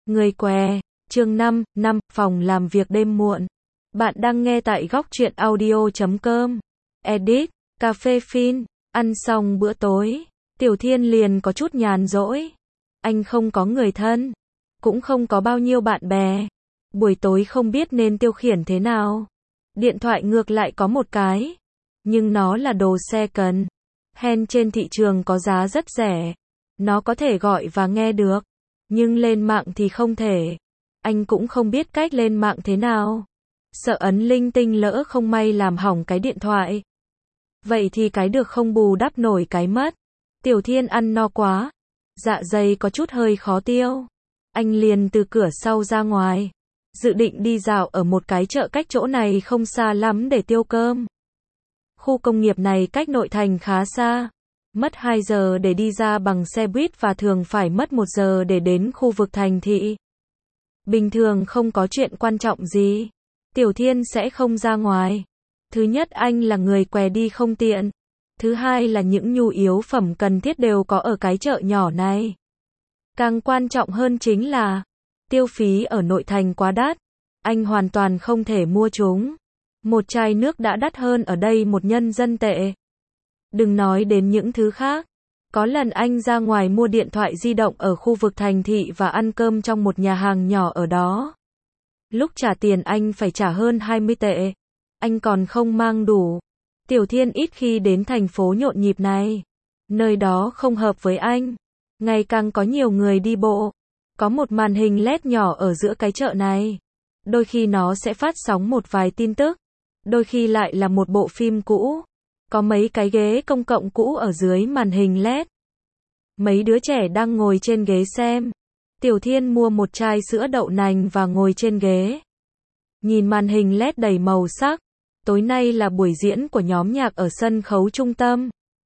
Người què, chương 5, phòng làm việc đêm muộn. Bạn đang nghe tại góc truyện audio.com. Edit, cà phê phin, ăn xong bữa tối, Tiểu Thiên liền có chút nhàn rỗi. Anh không có người thân, cũng không có bao nhiêu bạn bè. Buổi tối không biết nên tiêu khiển thế nào. Điện thoại ngược lại có một cái, nhưng nó là đồ second hand trên thị trường có giá rất rẻ. Nó có thể gọi và nghe được, nhưng lên mạng thì không thể. Anh cũng không biết cách lên mạng thế nào. Sợ ấn linh tinh lỡ không may làm hỏng cái điện thoại. Vậy thì cái được không bù đắp nổi cái mất. Tiểu Thiên ăn no quá, dạ dày có chút hơi khó tiêu. Anh liền từ cửa sau ra ngoài, dự định đi dạo ở một cái chợ cách chỗ này không xa lắm để tiêu cơm. Khu công nghiệp này cách nội thành khá xa, mất 2 giờ để đi ra bằng xe buýt và thường phải mất 1 giờ để đến khu vực thành thị. Bình thường không có chuyện quan trọng gì, Tiểu Thiên sẽ không ra ngoài. Thứ nhất, anh là người què đi không tiện. Thứ hai là những nhu yếu phẩm cần thiết đều có ở cái chợ nhỏ này. Càng quan trọng hơn chính là tiêu phí ở nội thành quá đắt. Anh hoàn toàn không thể mua chúng. Một chai nước đã đắt hơn ở đây 1 nhân dân tệ. Đừng nói đến những thứ khác. Có lần anh ra ngoài mua điện thoại di động ở khu vực thành thị và ăn cơm trong một nhà hàng nhỏ ở đó. Lúc trả tiền anh phải trả hơn 20 tệ. Anh còn không mang đủ. Tiểu Thiên ít khi đến thành phố nhộn nhịp này. Nơi đó không hợp với anh. Ngày càng có nhiều người đi bộ. Có một màn hình LED nhỏ ở giữa cái chợ này. Đôi khi nó sẽ phát sóng một vài tin tức. Đôi khi lại là một bộ phim cũ. Có mấy cái ghế công cộng cũ ở dưới màn hình LED. Mấy đứa trẻ đang ngồi trên ghế xem. Tiểu Thiên mua một chai sữa đậu nành và ngồi trên ghế. Nhìn màn hình LED đầy màu sắc. Tối nay là buổi diễn của nhóm nhạc ở sân khấu trung tâm.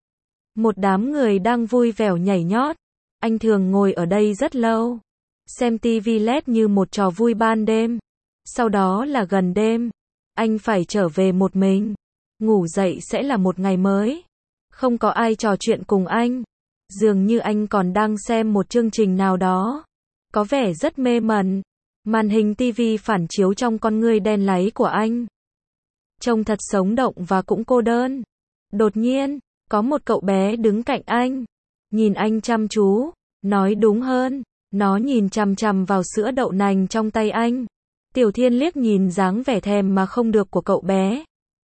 Một đám người đang vui vẻ nhảy nhót. Anh thường ngồi ở đây rất lâu. Xem TV LED như một trò vui ban đêm. Sau đó là gần đêm, anh phải trở về một mình. Ngủ dậy sẽ là một ngày mới. Không có ai trò chuyện cùng anh. Dường như anh còn đang xem một chương trình nào đó. Có vẻ rất mê mẩn. Màn hình TV phản chiếu trong con ngươi đen láy của anh. Trông thật sống động và cũng cô đơn. Đột nhiên, có một cậu bé đứng cạnh anh. Nhìn anh chăm chú. Nói đúng hơn, nó nhìn chằm chằm vào sữa đậu nành trong tay anh. Tiểu Thiên liếc nhìn dáng vẻ thèm mà không được của cậu bé.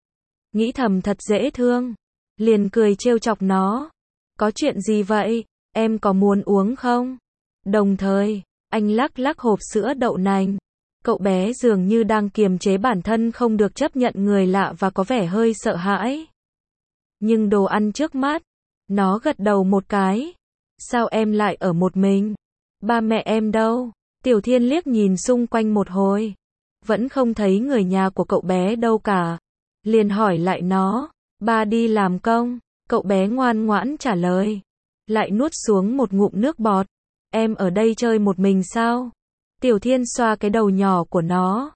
Nghĩ thầm thật dễ thương. Liền cười trêu chọc nó. Có chuyện gì vậy? Em có muốn uống không? Đồng thời, anh lắc lắc hộp sữa đậu nành. Cậu bé dường như đang kiềm chế bản thân không được chấp nhận người lạ và có vẻ hơi sợ hãi. Nhưng đồ ăn trước mắt, nó gật đầu một cái. Sao em lại ở một mình? Ba mẹ em đâu? Tiểu Thiên liếc nhìn xung quanh một hồi. Vẫn không thấy người nhà của cậu bé đâu cả. Liền hỏi lại nó. Ba đi làm công. Cậu bé ngoan ngoãn trả lời. Lại nuốt xuống một ngụm nước bọt. Em ở đây chơi một mình sao? Tiểu Thiên xoa cái đầu nhỏ của nó.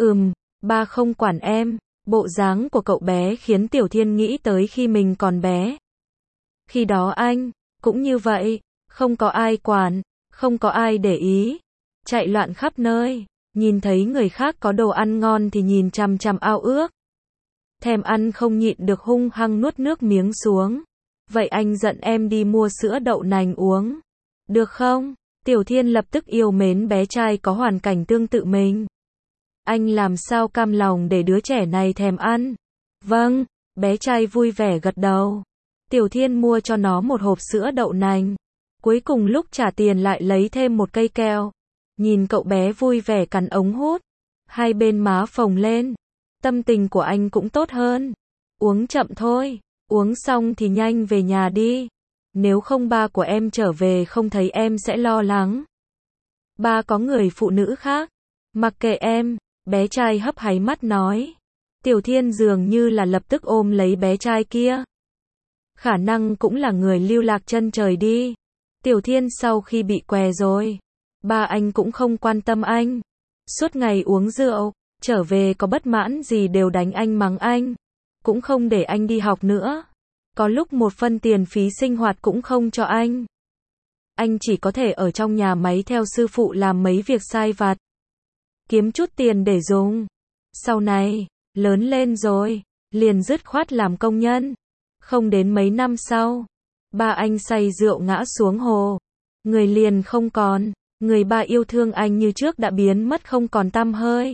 Ba không quản em. Bộ dáng của cậu bé khiến Tiểu Thiên nghĩ tới khi mình còn bé. Khi đó anh cũng như vậy, không có ai quản, không có ai để ý, chạy loạn khắp nơi, nhìn thấy người khác có đồ ăn ngon thì nhìn chằm chằm ao ước. Thèm ăn không nhịn được hung hăng nuốt nước miếng xuống. Vậy anh giận em đi mua sữa đậu nành uống. Được không? Tiểu Thiên lập tức yêu mến bé trai có hoàn cảnh tương tự mình. Anh làm sao cam lòng để đứa trẻ này thèm ăn. Vâng, bé trai vui vẻ gật đầu. Tiểu Thiên mua cho nó một hộp sữa đậu nành. Cuối cùng lúc trả tiền lại lấy thêm một cây keo. Nhìn cậu bé vui vẻ cắn ống hút. Hai bên má phồng lên. Tâm tình của anh cũng tốt hơn. Uống chậm thôi. Uống xong thì nhanh về nhà đi. Nếu không ba của em trở về không thấy em sẽ lo lắng. Ba có người phụ nữ khác. Mặc kệ em. Bé trai hấp háy mắt nói. Tiểu Thiên dường như là lập tức ôm lấy bé trai kia. Khả năng cũng là người lưu lạc chân trời đi. Tiểu Thiên sau khi bị què rồi, ba anh cũng không quan tâm anh. Suốt ngày uống rượu, trở về có bất mãn gì đều đánh anh mắng anh. Cũng không để anh đi học nữa. Có lúc 1 phân tiền phí sinh hoạt cũng không cho anh. anh chỉ có thể ở trong nhà máy theo sư phụ làm mấy việc sai vặt. Kiếm chút tiền để dùng. Sau này, lớn lên rồi, liền dứt khoát làm công nhân. Không đến mấy năm sau, ba anh say rượu ngã xuống hồ. Người liền không còn, người ba yêu thương anh như trước đã biến mất không còn tăm hơi.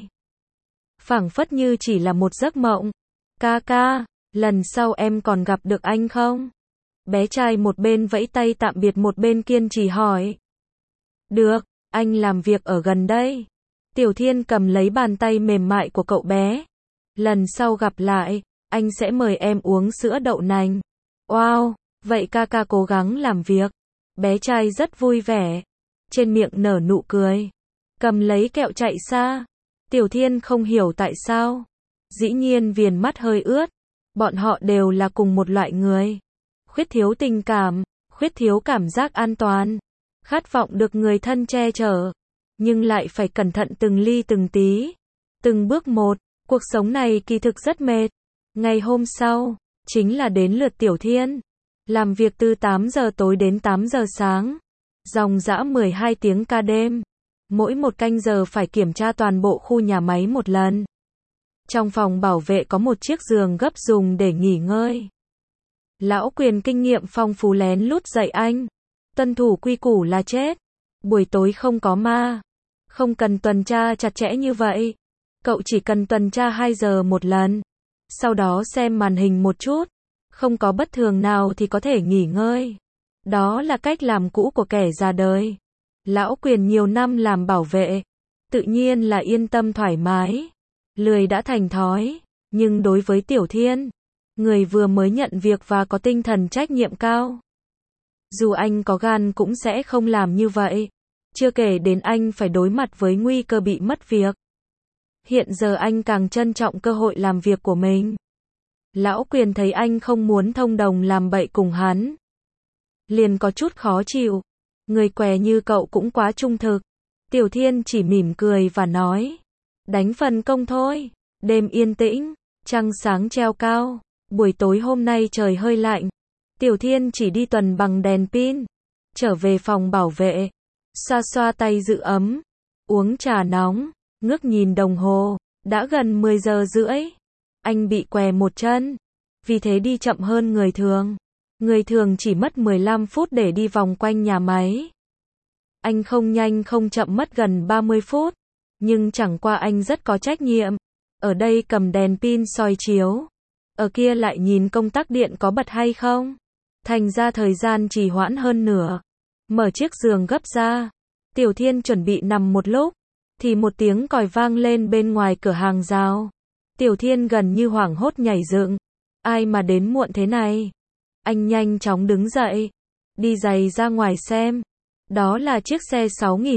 Phảng phất như chỉ là một giấc mộng. Ca ca, lần sau em còn gặp được anh không? Bé trai một bên vẫy tay tạm biệt một bên kiên trì hỏi. Được, anh làm việc ở gần đây. Tiểu Thiên cầm lấy bàn tay mềm mại của cậu bé. Lần sau gặp lại, anh sẽ mời em uống sữa đậu nành. Wow, vậy ca ca cố gắng làm việc. Bé trai rất vui vẻ. Trên miệng nở nụ cười. Cầm lấy kẹo chạy xa. Tiểu Thiên không hiểu tại sao. Dĩ nhiên viền mắt hơi ướt. Bọn họ đều là cùng một loại người. Khuyết thiếu tình cảm, khuyết thiếu cảm giác an toàn. Khát vọng được người thân che chở. Nhưng lại phải cẩn thận từng ly từng tí. Từng bước một, cuộc sống này kỳ thực rất mệt. Ngày hôm sau, chính là đến lượt Tiểu Thiên. Làm việc từ 8 giờ tối đến 8 giờ sáng. Dòng dã 12 tiếng ca đêm. Mỗi một canh giờ phải kiểm tra toàn bộ khu nhà máy một lần. Trong phòng bảo vệ có một chiếc giường gấp dùng để nghỉ ngơi. Lão Quyền kinh nghiệm phong phú lén lút dạy anh. Tuân thủ quy củ là chết. Buổi tối không có ma. Không cần tuần tra chặt chẽ như vậy. Cậu chỉ cần tuần tra 2 giờ một lần. Sau đó xem màn hình một chút. Không có bất thường nào thì có thể nghỉ ngơi. Đó là cách làm cũ của kẻ già đời. Lão Quyền nhiều năm làm bảo vệ. Tự nhiên là yên tâm thoải mái. Lười đã thành thói. Nhưng đối với Tiểu Thiên, người vừa mới nhận việc và có tinh thần trách nhiệm cao. Dù anh có gan cũng sẽ không làm như vậy. Chưa kể đến anh phải đối mặt với nguy cơ bị mất việc. Hiện giờ anh càng trân trọng cơ hội làm việc của mình. Lão Quyền thấy anh không muốn thông đồng làm bậy cùng hắn. Liền có chút khó chịu. Người què như cậu cũng quá trung thực. Tiểu Thiên chỉ mỉm cười và nói. Đánh phần công thôi. Đêm yên tĩnh, trăng sáng treo cao. Buổi tối hôm nay trời hơi lạnh. Tiểu Thiên chỉ đi tuần bằng đèn pin. Trở về phòng bảo vệ. Xoa xoa tay giữ ấm. Uống trà nóng. Ngước nhìn đồng hồ. Đã gần 10 giờ rưỡi. Anh bị què một chân. Vì thế đi chậm hơn người thường. Người thường chỉ mất 15 phút để đi vòng quanh nhà máy. Anh không nhanh không chậm mất gần 30 phút. Nhưng chẳng qua anh rất có trách nhiệm. Ở đây cầm đèn pin soi chiếu. Ở kia lại nhìn công tắc điện có bật hay không. Thành ra thời gian trì hoãn hơn nửa. Mở chiếc giường gấp ra. Tiểu Thiên chuẩn bị nằm một lúc. Thì một tiếng còi vang lên bên ngoài cửa hàng rào. Tiểu Thiên gần như hoảng hốt nhảy dựng. Ai mà đến muộn thế này? Anh nhanh chóng đứng dậy. Đi giày ra ngoài xem. Đó là chiếc xe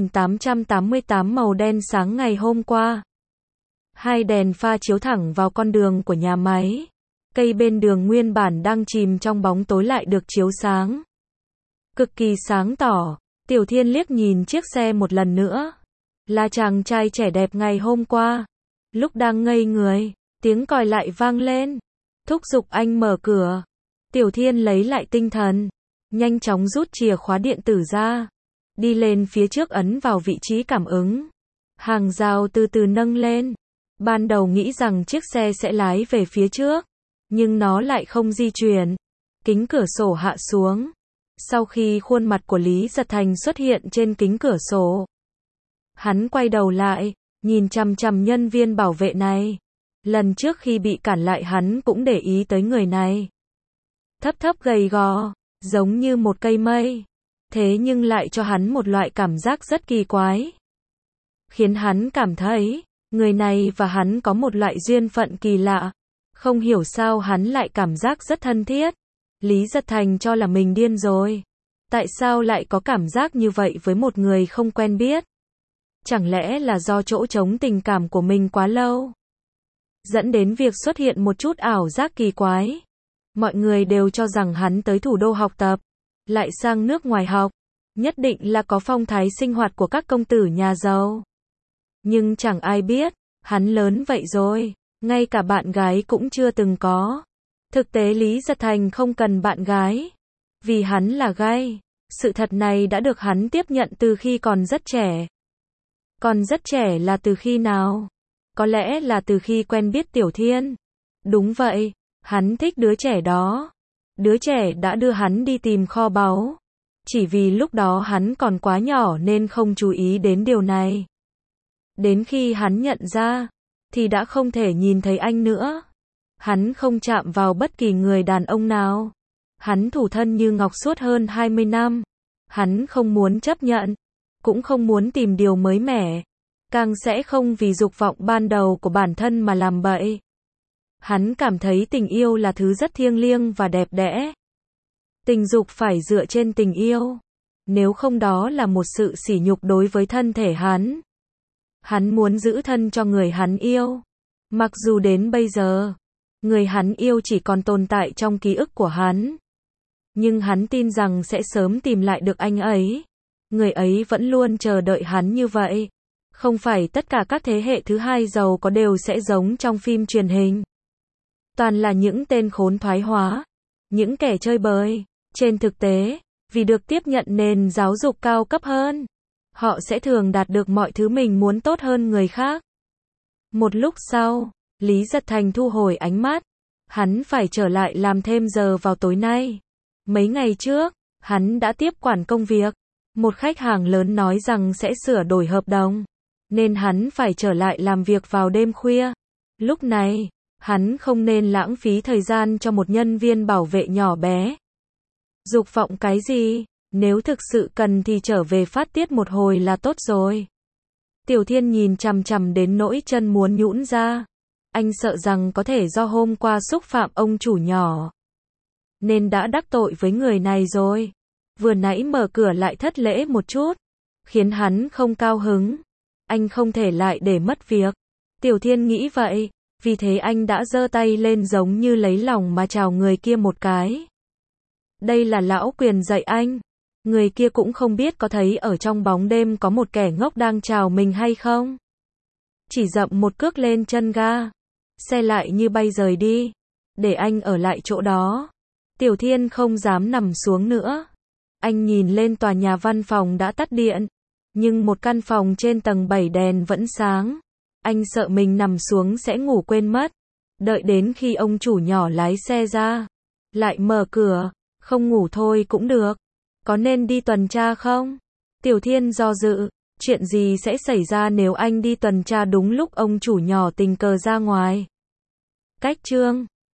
6888 màu đen sáng ngày hôm qua. Hai đèn pha chiếu thẳng vào con đường của nhà máy. Cây bên đường nguyên bản đang chìm trong bóng tối lại được chiếu sáng. Cực kỳ sáng tỏ. Tiểu Thiên liếc nhìn chiếc xe một lần nữa. Là chàng trai trẻ đẹp ngày hôm qua. Lúc đang ngây người, tiếng còi lại vang lên. Thúc giục anh mở cửa. Tiểu Thiên lấy lại tinh thần. Nhanh chóng rút chìa khóa điện tử ra. Đi lên phía trước ấn vào vị trí cảm ứng. Hàng rào từ từ nâng lên. Ban đầu nghĩ rằng chiếc xe sẽ lái về phía trước. Nhưng nó lại không di chuyển. Kính cửa sổ hạ xuống. Sau khi khuôn mặt của Lý Giật Thành xuất hiện trên kính cửa sổ. Hắn quay đầu lại, nhìn chằm chằm nhân viên bảo vệ này. Lần trước khi bị cản lại hắn cũng để ý tới người này. Thấp thấp gầy gò, giống như một cây mây. Thế nhưng lại cho hắn một loại cảm giác rất kỳ quái. Khiến hắn cảm thấy, người này và hắn có một loại duyên phận kỳ lạ. Không hiểu sao hắn lại cảm giác rất thân thiết. Lý Giật Thành cho là mình điên rồi. Tại sao lại có cảm giác như vậy với một người không quen biết? Chẳng lẽ là do chỗ trống tình cảm của mình quá lâu? Dẫn đến việc xuất hiện một chút ảo giác kỳ quái. Mọi người đều cho rằng hắn tới thủ đô học tập, lại sang nước ngoài học. Nhất định là có phong thái sinh hoạt của các công tử nhà giàu. Nhưng chẳng ai biết, hắn lớn vậy rồi, ngay cả bạn gái cũng chưa từng có. Thực tế Lý Giật Thành không cần bạn gái. Vì hắn là gay. Sự thật này đã được hắn tiếp nhận từ khi còn rất trẻ. Còn rất trẻ là từ khi nào? Có lẽ là từ khi quen biết Tiểu Thiên. Đúng vậy, hắn thích đứa trẻ đó. Đứa trẻ đã đưa hắn đi tìm kho báu. Chỉ vì lúc đó hắn còn quá nhỏ nên không chú ý đến điều này. Đến khi hắn nhận ra, thì đã không thể nhìn thấy anh nữa. Hắn không chạm vào bất kỳ người đàn ông nào. Hắn thủ thân như ngọc suốt hơn 20 năm. Hắn không muốn chấp nhận, cũng không muốn tìm điều mới mẻ, càng sẽ không vì dục vọng ban đầu của bản thân mà làm bậy. Hắn cảm thấy tình yêu là thứ rất thiêng liêng và đẹp đẽ. Tình dục phải dựa trên tình yêu. Nếu không đó là một sự sỉ nhục đối với thân thể hắn. Hắn muốn giữ thân cho người hắn yêu. Mặc dù đến bây giờ, người hắn yêu chỉ còn tồn tại trong ký ức của hắn. Nhưng hắn tin rằng sẽ sớm tìm lại được anh ấy. Người ấy vẫn luôn chờ đợi hắn như vậy. Không phải tất cả các thế hệ thứ hai giàu có đều sẽ giống trong phim truyền hình. Toàn là những tên khốn thoái hóa, những kẻ chơi bời. Trên thực tế, vì được tiếp nhận nền giáo dục cao cấp hơn, họ sẽ thường đạt được mọi thứ mình muốn tốt hơn người khác. Một lúc sau, Lý Giật Thành thu hồi ánh mắt. Hắn phải trở lại làm thêm giờ vào tối nay. Mấy ngày trước, hắn đã tiếp quản công việc. Một khách hàng lớn nói rằng sẽ sửa đổi hợp đồng, nên hắn phải trở lại làm việc vào đêm khuya. Lúc này, hắn không nên lãng phí thời gian cho một nhân viên bảo vệ nhỏ bé. Dục vọng cái gì? Nếu thực sự cần thì trở về phát tiết một hồi là tốt rồi. Tiểu Thiên nhìn chằm chằm đến nỗi chân muốn nhũn ra. Anh sợ rằng có thể do hôm qua xúc phạm ông chủ nhỏ, nên đã đắc tội với người này rồi. Vừa nãy mở cửa lại thất lễ một chút, khiến hắn không cao hứng. Anh không thể lại để mất việc. Tiểu Thiên nghĩ vậy, vì thế anh đã giơ tay lên giống như lấy lòng mà chào người kia một cái. Đây là lão quyền dạy anh. Người kia cũng không biết có thấy ở trong bóng đêm có một kẻ ngốc đang chào mình hay không. Chỉ dậm một cước lên chân ga. Xe lại như bay rời đi. Để anh ở lại chỗ đó. Tiểu Thiên không dám nằm xuống nữa. Anh nhìn lên tòa nhà văn phòng đã tắt điện. Nhưng một căn phòng trên tầng 7 đèn vẫn sáng. Anh sợ mình nằm xuống sẽ ngủ quên mất. Đợi đến khi ông chủ nhỏ lái xe ra, lại mở cửa. Không ngủ thôi cũng được. Có nên đi tuần tra không? Tiểu Thiên do dự. Chuyện gì sẽ xảy ra nếu anh đi tuần tra đúng lúc ông chủ nhỏ tình cờ ra ngoài? Cách chương